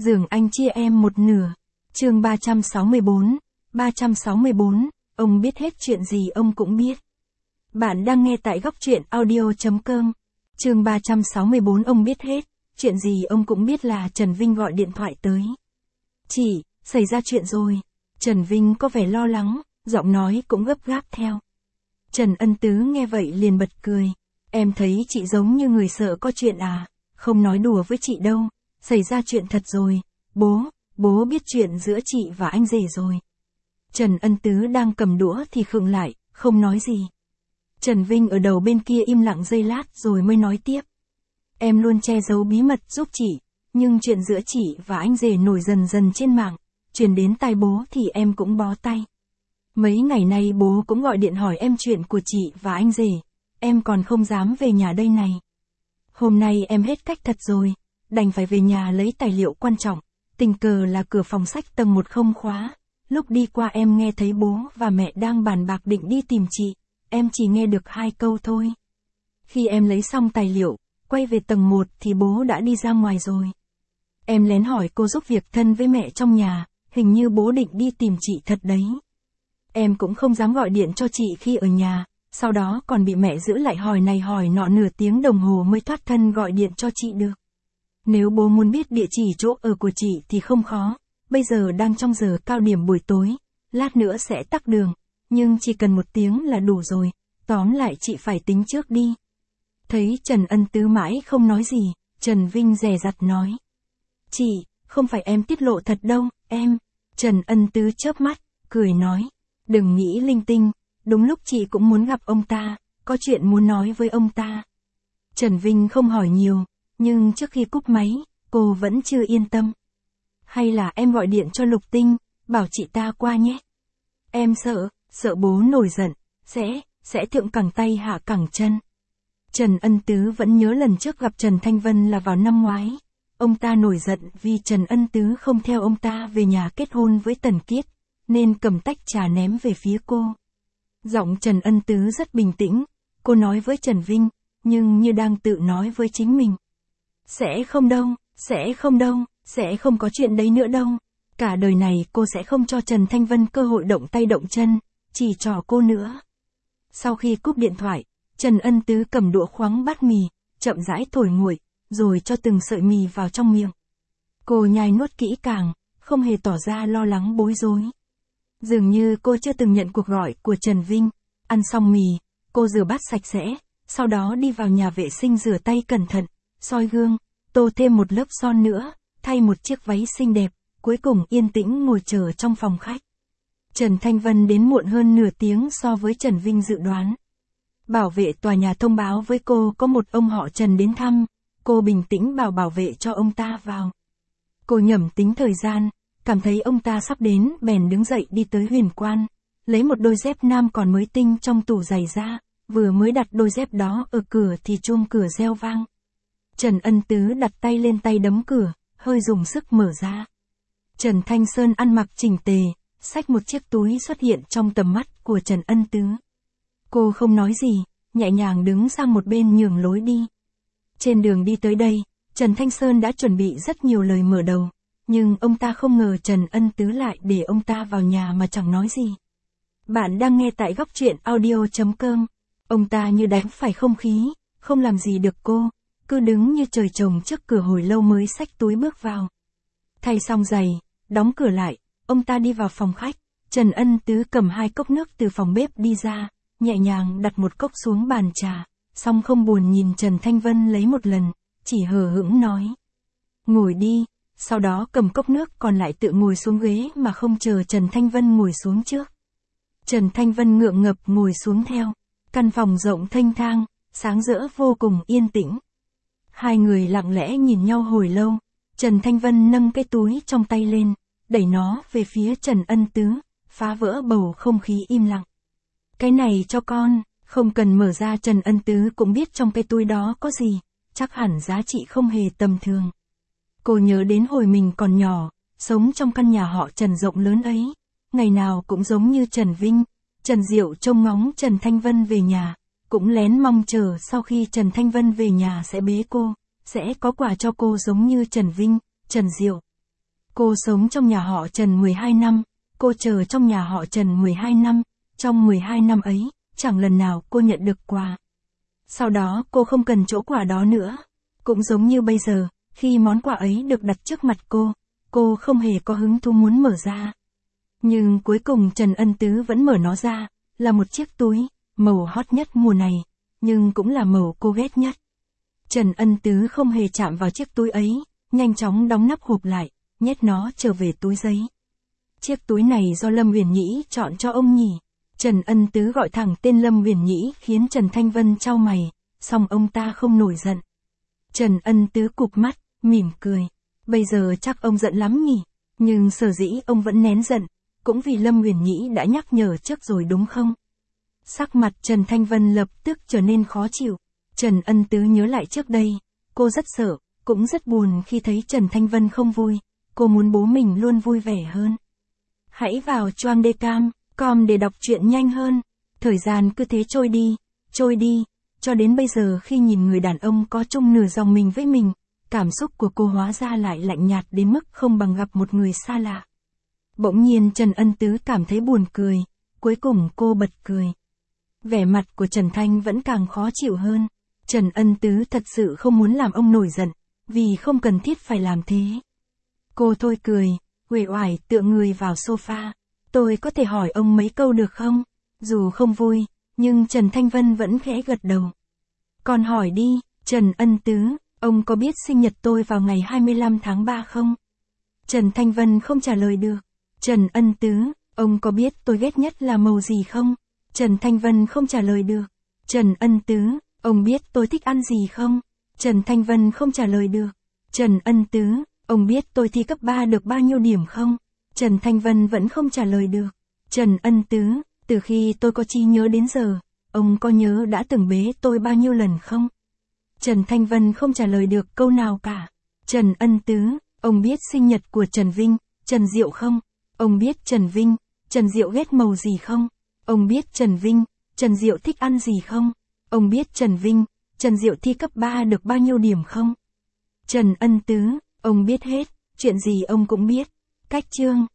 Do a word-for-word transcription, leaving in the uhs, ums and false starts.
Giường anh chia em một nửa. Chương ba trăm sáu mươi bốn. ba trăm sáu mươi bốn, ông biết hết chuyện gì ông cũng biết. Bạn đang nghe tại góc truyện audio chấm com. Chương ba trăm sáu mươi bốn ông biết hết, chuyện gì ông cũng biết là Trần Vinh gọi điện thoại tới. Chị, xảy ra chuyện rồi. Trần Vinh có vẻ lo lắng, giọng nói cũng gấp gáp theo. Trần Ân Tứ nghe vậy liền bật cười. Em thấy chị giống như người sợ có chuyện à, không nói đùa với chị đâu, xảy ra chuyện thật rồi, bố, bố biết chuyện giữa chị và anh rể rồi. Trần Ân Tứ đang cầm đũa thì khựng lại, không nói gì. Trần Vinh ở đầu bên kia im lặng giây lát rồi mới nói tiếp. Em luôn che giấu bí mật giúp chị, nhưng chuyện giữa chị và anh rể nổi dần dần trên mạng, truyền đến tai bố thì em cũng bó tay. Mấy ngày nay bố cũng gọi điện hỏi em chuyện của chị và anh rể, em còn không dám về nhà đây này. Hôm nay em hết cách thật rồi, đành phải về nhà lấy tài liệu quan trọng, tình cờ là cửa phòng sách tầng một không khóa, lúc đi qua em nghe thấy bố và mẹ đang bàn bạc định đi tìm chị, em chỉ nghe được hai câu thôi. Khi em lấy xong tài liệu, quay về tầng một thì bố đã đi ra ngoài rồi. Em lén hỏi cô giúp việc thân với mẹ trong nhà, hình như bố định đi tìm chị thật đấy. Em cũng không dám gọi điện cho chị khi ở nhà, sau đó còn bị mẹ giữ lại hỏi này hỏi nọ nửa tiếng đồng hồ mới thoát thân gọi điện cho chị được. Nếu bố muốn biết địa chỉ chỗ ở của chị thì không khó, bây giờ đang trong giờ cao điểm buổi tối, lát nữa sẽ tắc đường, nhưng chỉ cần một tiếng là đủ rồi, tóm lại chị phải tính trước đi. Thấy Trần Ân Tứ mãi không nói gì, Trần Vinh dè dặt nói. Chị, không phải em tiết lộ thật đâu, em. Trần Ân Tứ chớp mắt, cười nói. Đừng nghĩ linh tinh, đúng lúc chị cũng muốn gặp ông ta, có chuyện muốn nói với ông ta. Trần Vinh không hỏi nhiều, nhưng trước khi cúp máy, cô vẫn chưa yên tâm. Hay là em gọi điện cho Lục Tinh, bảo chị ta qua nhé. Em sợ, sợ bố nổi giận, sẽ, sẽ thượng cẳng tay hạ cẳng chân. Trần Ân Tứ vẫn nhớ lần trước gặp Trần Thanh Vân là vào năm ngoái. Ông ta nổi giận vì Trần Ân Tứ không theo ông ta về nhà kết hôn với Tần Kiết, nên cầm tách trà ném về phía cô. Giọng Trần Ân Tứ rất bình tĩnh, cô nói với Trần Vinh, nhưng như đang tự nói với chính mình. Sẽ không đâu, sẽ không đâu, sẽ không có chuyện đấy nữa đâu. Cả đời này cô sẽ không cho Trần Thanh Vân cơ hội động tay động chân, chỉ trò cô nữa. Sau khi cúp điện thoại, Trần Ân Tứ cầm đũa khoáng bát mì, chậm rãi thổi nguội, rồi cho từng sợi mì vào trong miệng. Cô nhai nuốt kỹ càng, không hề tỏ ra lo lắng bối rối. Dường như cô chưa từng nhận cuộc gọi của Trần Vinh. Ăn xong mì, cô rửa bát sạch sẽ, sau đó đi vào nhà vệ sinh rửa tay cẩn thận, soi gương, tô thêm một lớp son nữa, thay một chiếc váy xinh đẹp, cuối cùng yên tĩnh ngồi chờ trong phòng khách. Trần Thanh Vân đến muộn hơn nửa tiếng so với Trần Vinh dự đoán. Bảo vệ tòa nhà thông báo với cô có một ông họ Trần đến thăm, cô bình tĩnh bảo bảo vệ cho ông ta vào. Cô nhẩm tính thời gian, cảm thấy ông ta sắp đến bèn đứng dậy đi tới Huyền Quan, lấy một đôi dép nam còn mới tinh trong tủ giày ra, vừa mới đặt đôi dép đó ở cửa thì chuông cửa reo vang. Trần Ân Tứ đặt tay lên tay đấm cửa, hơi dùng sức mở ra. Trần Thanh Sơn ăn mặc chỉnh tề, xách một chiếc túi xuất hiện trong tầm mắt của Trần Ân Tứ. Cô không nói gì, nhẹ nhàng đứng sang một bên nhường lối đi. Trên đường đi tới đây, Trần Thanh Sơn đã chuẩn bị rất nhiều lời mở đầu, nhưng ông ta không ngờ Trần Ân Tứ lại để ông ta vào nhà mà chẳng nói gì. Bạn đang nghe tại góc truyện audio chấm com. Ông ta như đánh phải không khí, không làm gì được cô, cứ đứng như trời trồng trước cửa hồi lâu mới xách túi bước vào. Thay xong giày, đóng cửa lại, ông ta đi vào phòng khách. Trần Ân Tứ cầm hai cốc nước từ phòng bếp đi ra, nhẹ nhàng đặt một cốc xuống bàn trà, xong không buồn nhìn Trần Thanh Vân lấy một lần, chỉ hờ hững nói. Ngồi đi, sau đó cầm cốc nước còn lại tự ngồi xuống ghế mà không chờ Trần Thanh Vân ngồi xuống trước. Trần Thanh Vân ngượng ngập ngồi xuống theo, căn phòng rộng thênh thang, sáng rỡ vô cùng yên tĩnh. Hai người lặng lẽ nhìn nhau hồi lâu, Trần Thanh Vân nâng cái túi trong tay lên, đẩy nó về phía Trần Ân Tứ, phá vỡ bầu không khí im lặng. Cái này cho con, không cần mở ra. Trần Ân Tứ cũng biết trong cái túi đó có gì, chắc hẳn giá trị không hề tầm thường. Cô nhớ đến hồi mình còn nhỏ, sống trong căn nhà họ Trần rộng lớn ấy, ngày nào cũng giống như Trần Vinh, Trần Diệu trông ngóng Trần Thanh Vân về nhà, cũng lén mong chờ sau khi Trần Thanh Vân về nhà sẽ bế cô, sẽ có quà cho cô giống như Trần Vinh, Trần Diệu. Cô sống trong nhà họ Trần mười hai năm, cô chờ trong nhà họ Trần mười hai năm, trong mười hai năm ấy, chẳng lần nào cô nhận được quà. Sau đó cô không cần chỗ quà đó nữa. Cũng giống như bây giờ, khi món quà ấy được đặt trước mặt cô, cô không hề có hứng thú muốn mở ra. Nhưng cuối cùng Trần Ân Tứ vẫn mở nó ra, là một chiếc túi, màu hot nhất mùa này, nhưng cũng là màu cô ghét nhất. Trần Ân Tứ không hề chạm vào chiếc túi ấy, nhanh chóng đóng nắp hộp lại, nhét nó trở về túi giấy. Chiếc túi này do Lâm Uyển Nhĩ chọn cho ông nhỉ? Trần Ân Tứ gọi thẳng tên Lâm Uyển Nhĩ khiến Trần Thanh Vân chau mày, song ông ta không nổi giận. Trần Ân Tứ cụp mắt, mỉm cười. Bây giờ chắc ông giận lắm nhỉ? Nhưng sở dĩ ông vẫn nén giận, cũng vì Lâm Uyển Nhĩ đã nhắc nhở trước rồi đúng không? Sắc mặt Trần Thanh Vân lập tức trở nên khó chịu. Trần Ân Tứ nhớ lại trước đây, cô rất sợ, cũng rất buồn khi thấy Trần Thanh Vân không vui. Cô muốn bố mình luôn vui vẻ hơn. Hãy vào choang đê cam chấm com để đọc truyện nhanh hơn. Thời gian cứ thế trôi đi, trôi đi, cho đến bây giờ khi nhìn người đàn ông có chung nửa dòng mình với mình, cảm xúc của cô hóa ra lại lạnh nhạt đến mức không bằng gặp một người xa lạ. Bỗng nhiên Trần Ân Tứ cảm thấy buồn cười, cuối cùng cô bật cười. Vẻ mặt của Trần Thanh vẫn càng khó chịu hơn. Trần Ân Tứ thật sự không muốn làm ông nổi giận, vì không cần thiết phải làm thế. Cô thôi cười, uể oải tựa người vào sofa. Tôi có thể hỏi ông mấy câu được không? Dù không vui, nhưng Trần Thanh Vân vẫn khẽ gật đầu. Còn hỏi đi, Trần Ân Tứ, ông có biết sinh nhật tôi vào ngày hai mươi lăm tháng ba không? Trần Thanh Vân không trả lời được. Trần Ân Tứ, ông có biết tôi ghét nhất là màu gì không? Trần Thanh Vân không trả lời được. Trần Ân Tứ, ông biết tôi thích ăn gì không? Trần Thanh Vân không trả lời được. Trần Ân Tứ, ông biết tôi thi cấp ba được bao nhiêu điểm không? Trần Thanh Vân vẫn không trả lời được. Trần Ân Tứ, từ khi tôi có trí nhớ đến giờ, ông có nhớ đã từng bế tôi bao nhiêu lần không? Trần Thanh Vân không trả lời được câu nào cả. Trần Ân Tứ, ông biết sinh nhật của Trần Vinh, Trần Diệu không? Ông biết Trần Vinh, Trần Diệu ghét màu gì không? Ông biết Trần Vinh, Trần Diệu thích ăn gì không? Ông biết Trần Vinh, Trần Diệu thi cấp ba được bao nhiêu điểm không? Trần Ân Tứ, ông biết hết, chuyện gì ông cũng biết. Cách chương